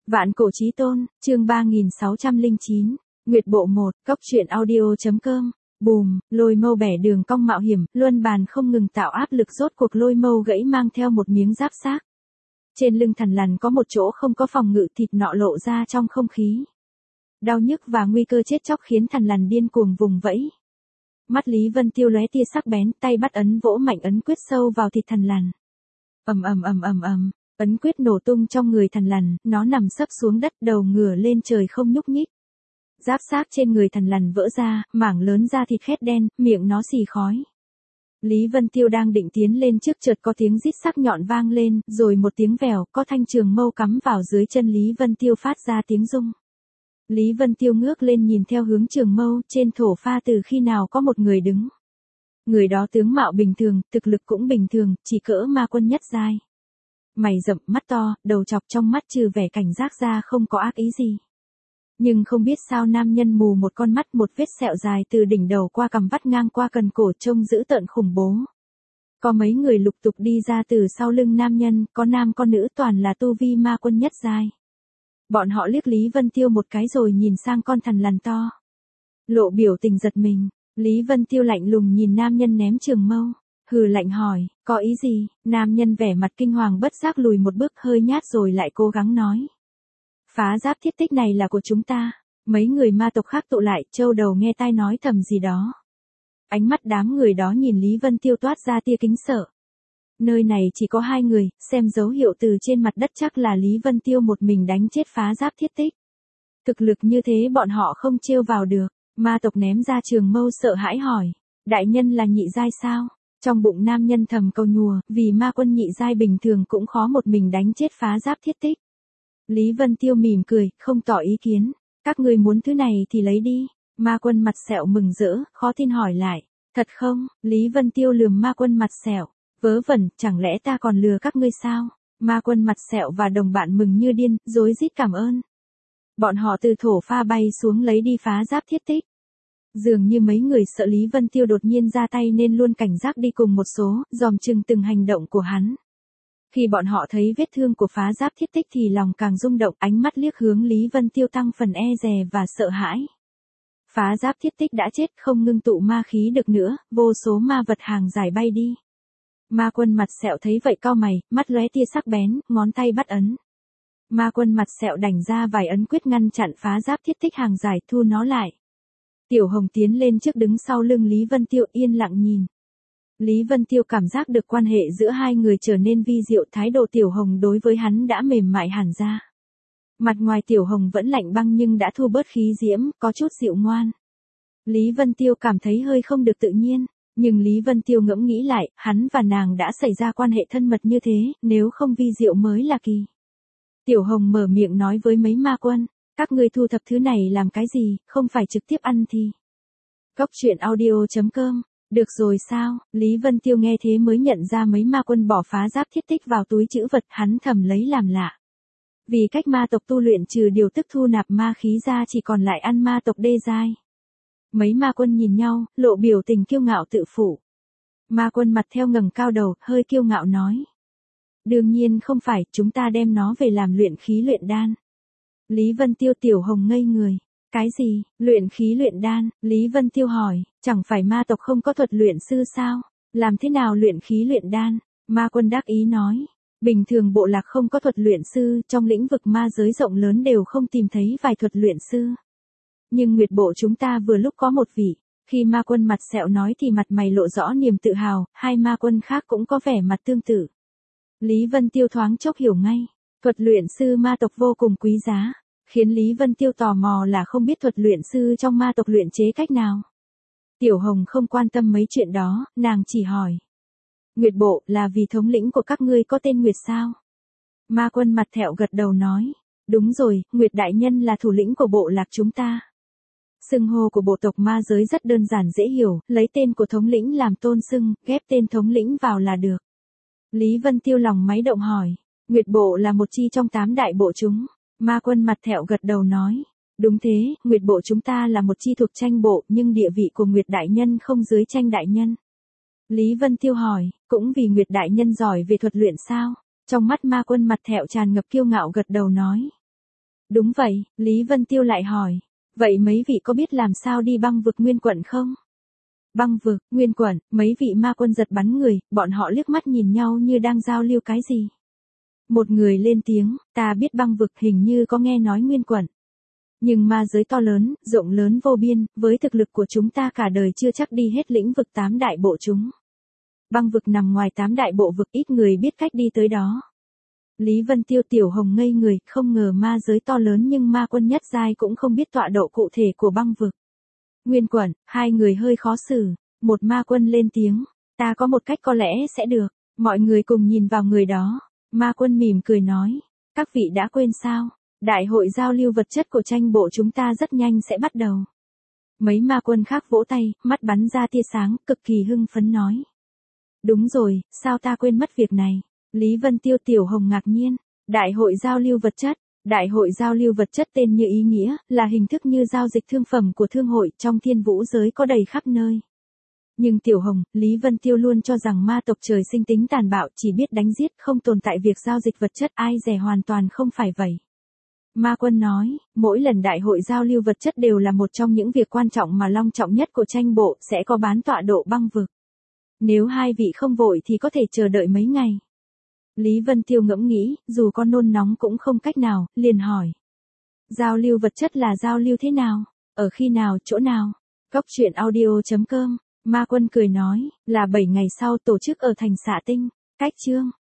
Vạn cổ chí tôn, chương 3609, Nguyệt bộ 1, cốc truyện audio.com. Bùm, lôi mâu bẻ đường cong mạo hiểm, luân bàn không ngừng tạo áp lực, rốt cuộc lôi mâu gãy mang theo một miếng giáp xác. Trên lưng thằn lằn có một chỗ không có phòng ngự, thịt nọ lộ ra trong không khí. Đau nhức và nguy cơ chết chóc khiến thằn lằn điên cuồng vùng vẫy. Mắt Lý Vân Tiêu lóe tia sắc bén, tay bắt ấn vỗ mạnh ấn quyết sâu vào thịt thằn lằn. Ầm. Ấn quyết nổ tung trong người thằn lằn, nó nằm sấp xuống đất, đầu ngửa lên trời không nhúc nhích. Giáp xác trên người thằn lằn vỡ ra, mảng lớn da thịt khét đen, miệng nó xì khói. Lý Vân Tiêu đang định tiến lên trước, chợt có tiếng rít sắc nhọn vang lên, rồi một tiếng vèo, có thanh trường mâu cắm vào dưới chân Lý Vân Tiêu phát ra tiếng rung. Lý Vân Tiêu ngước lên nhìn theo hướng trường mâu, trên thổ pha từ khi nào có một người đứng. Người đó tướng mạo bình thường, thực lực cũng bình thường, chỉ cỡ ma quân nhất giai. Mày rậm, mắt to, đầu chọc, trong mắt trừ vẻ cảnh giác ra không có ác ý gì. Nhưng không biết sao nam nhân mù một con mắt, một vết sẹo dài từ đỉnh đầu qua cằm vắt ngang qua cần cổ, trông dữ tợn khủng bố. Có mấy người lục tục đi ra từ sau lưng nam nhân, có nam có nữ, toàn là tu vi ma quân nhất giai. Bọn họ liếc Lý Vân Tiêu một cái rồi nhìn sang con thằn lằn to. Lộ biểu tình giật mình, Lý Vân Tiêu lạnh lùng nhìn nam nhân ném trường mâu. Hừ lạnh hỏi, có ý gì? Nam nhân vẻ mặt kinh hoàng bất giác lùi một bước, hơi nhát rồi lại cố gắng nói. Phá giáp thiết tích này là của chúng ta. Mấy người ma tộc khác tụ lại, châu đầu nghe tai nói thầm gì đó. Ánh mắt đám người đó nhìn Lý Vân Tiêu toát ra tia kính sợ. Nơi này chỉ có hai người, xem dấu hiệu từ trên mặt đất chắc là Lý Vân Tiêu một mình đánh chết phá giáp thiết tích. Thực lực như thế bọn họ không trêu vào được. Ma tộc ném ra trường mâu sợ hãi hỏi. Đại nhân là nhị giai sao? Trong bụng nam nhân thầm câu nhùa, vì ma quân nhị giai bình thường cũng khó một mình đánh chết phá giáp thiết tích. Lý Vân Tiêu mỉm cười, không tỏ ý kiến. Các người muốn thứ này thì lấy đi. Ma quân mặt sẹo mừng rỡ, khó tin hỏi lại. Thật không? Lý Vân Tiêu lườm ma quân mặt sẹo. Vớ vẩn, chẳng lẽ ta còn lừa các ngươi sao? Ma quân mặt sẹo và đồng bạn mừng như điên, rối rít cảm ơn. Bọn họ từ thổ pha bay xuống lấy đi phá giáp thiết tích. Dường như mấy người sợ Lý Vân Tiêu đột nhiên ra tay nên luôn cảnh giác đi cùng một số, dòm chừng từng hành động của hắn. Khi bọn họ thấy vết thương của phá giáp thiết tích thì lòng càng rung động, ánh mắt liếc hướng Lý Vân Tiêu tăng phần e dè và sợ hãi. Phá giáp thiết tích đã chết, không ngưng tụ ma khí được nữa, vô số ma vật hàng giải bay đi. Ma quân mặt sẹo thấy vậy cau mày, mắt lóe tia sắc bén, ngón tay bắt ấn. Ma quân mặt sẹo đành ra vài ấn quyết ngăn chặn phá giáp thiết tích hàng giải, thu nó lại. Tiểu Hồng tiến lên trước đứng sau lưng Lý Vân Tiêu yên lặng nhìn. Lý Vân Tiêu cảm giác được quan hệ giữa hai người trở nên vi diệu, thái độ Tiểu Hồng đối với hắn đã mềm mại hẳn ra. Mặt ngoài Tiểu Hồng vẫn lạnh băng nhưng đã thu bớt khí diễm, có chút dịu ngoan. Lý Vân Tiêu cảm thấy hơi không được tự nhiên, nhưng Lý Vân Tiêu ngẫm nghĩ lại, hắn và nàng đã xảy ra quan hệ thân mật như thế, nếu không vi diệu mới là kỳ. Tiểu Hồng mở miệng nói với mấy ma quân. Các ngươi thu thập thứ này làm cái gì, không phải trực tiếp ăn thì. Cốc truyện audio.com, được rồi sao? Lý Vân Tiêu nghe thế mới nhận ra mấy ma quân bỏ phá giáp thiết tích vào túi trữ vật, hắn thầm lấy làm lạ. Vì cách ma tộc tu luyện trừ điều tức thu nạp ma khí ra chỉ còn lại ăn ma tộc đê giai. Mấy ma quân nhìn nhau, lộ biểu tình kiêu ngạo tự phụ. Ma quân mặt theo ngẩng cao đầu, hơi kiêu ngạo nói. Đương nhiên không phải, chúng ta đem nó về làm luyện khí luyện đan. Lý Vân Tiêu. Tiểu Hồng ngây người. Cái gì, luyện khí luyện đan? Lý Vân Tiêu hỏi, chẳng phải ma tộc không có thuật luyện sư sao? Làm thế nào luyện khí luyện đan? Ma quân đắc ý nói, bình thường bộ lạc không có thuật luyện sư, trong lĩnh vực ma giới rộng lớn đều không tìm thấy vài thuật luyện sư. Nhưng Nguyệt bộ chúng ta vừa lúc có một vị. Khi ma quân mặt sẹo nói thì mặt mày lộ rõ niềm tự hào, hai ma quân khác cũng có vẻ mặt tương tự. Lý Vân Tiêu thoáng chốc hiểu ngay. Thuật luyện sư ma tộc vô cùng quý giá, khiến Lý Vân Tiêu tò mò là không biết thuật luyện sư trong ma tộc luyện chế cách nào. Tiểu Hồng không quan tâm mấy chuyện đó, nàng chỉ hỏi. Nguyệt bộ là vì thống lĩnh của các ngươi có tên Nguyệt sao? Ma quân mặt thẹo gật đầu nói. Đúng rồi, Nguyệt đại nhân là thủ lĩnh của bộ lạc chúng ta. Xưng hô của bộ tộc ma giới rất đơn giản dễ hiểu, lấy tên của thống lĩnh làm tôn xưng, ghép tên thống lĩnh vào là được. Lý Vân Tiêu lòng máy động hỏi. Nguyệt bộ là một chi trong 8 đại bộ chúng. Ma quân mặt thẹo gật đầu nói. Đúng thế, Nguyệt bộ chúng ta là một chi thuộc tranh bộ, nhưng địa vị của Nguyệt đại nhân không dưới tranh đại nhân. Lý Vân Tiêu hỏi, cũng vì Nguyệt đại nhân giỏi về thuật luyện sao? Trong mắt ma quân mặt thẹo tràn ngập kiêu ngạo gật đầu nói. Đúng vậy, Lý Vân Tiêu lại hỏi. Vậy mấy vị có biết làm sao đi băng vực nguyên quận không? Băng vực, nguyên quận, mấy vị ma quân giật bắn người, bọn họ liếc mắt nhìn nhau như đang giao lưu cái gì. Một người lên tiếng, ta biết băng vực, hình như có nghe nói nguyên quận. Nhưng ma giới to lớn, rộng lớn vô biên, với thực lực của chúng ta cả đời chưa chắc đi hết lĩnh vực 8 đại bộ chúng. Băng vực nằm ngoài 8 đại bộ vực, ít người biết cách đi tới đó. Lý Vân Tiêu Tiểu Hồng ngây người, không ngờ ma giới to lớn nhưng ma quân nhất giai cũng không biết tọa độ cụ thể của băng vực. Nguyên quận, hai người hơi khó xử, một ma quân lên tiếng, ta có một cách có lẽ sẽ được, mọi người cùng nhìn vào người đó. Ma quân mỉm cười nói, các vị đã quên sao, đại hội giao lưu vật chất của tranh bộ chúng ta rất nhanh sẽ bắt đầu. Mấy ma quân khác vỗ tay, mắt bắn ra tia sáng, cực kỳ hưng phấn nói. Đúng rồi, sao ta quên mất việc này? Lý Vân Tiêu Tiểu Hồng ngạc nhiên, đại hội giao lưu vật chất. Đại hội giao lưu vật chất tên như ý nghĩa, là hình thức như giao dịch thương phẩm của thương hội trong thiên vũ giới có đầy khắp nơi. Nhưng Tiểu Hồng, Lý Vân Tiêu luôn cho rằng ma tộc trời sinh tính tàn bạo, chỉ biết đánh giết, không tồn tại việc giao dịch vật chất, ai dè hoàn toàn không phải vậy. Ma quân nói, mỗi lần đại hội giao lưu vật chất đều là một trong những việc quan trọng mà long trọng nhất của tranh bộ, sẽ có bán tọa độ băng vực. Nếu hai vị không vội thì có thể chờ đợi mấy ngày. Lý Vân Tiêu ngẫm nghĩ, dù có nôn nóng cũng không cách nào, liền hỏi. Giao lưu vật chất là giao lưu thế nào? Ở khi nào, chỗ nào? Cóc truyện audio.com, Ma Quân cười nói, là 7 ngày sau tổ chức ở thành Xạ Tinh, cách chương.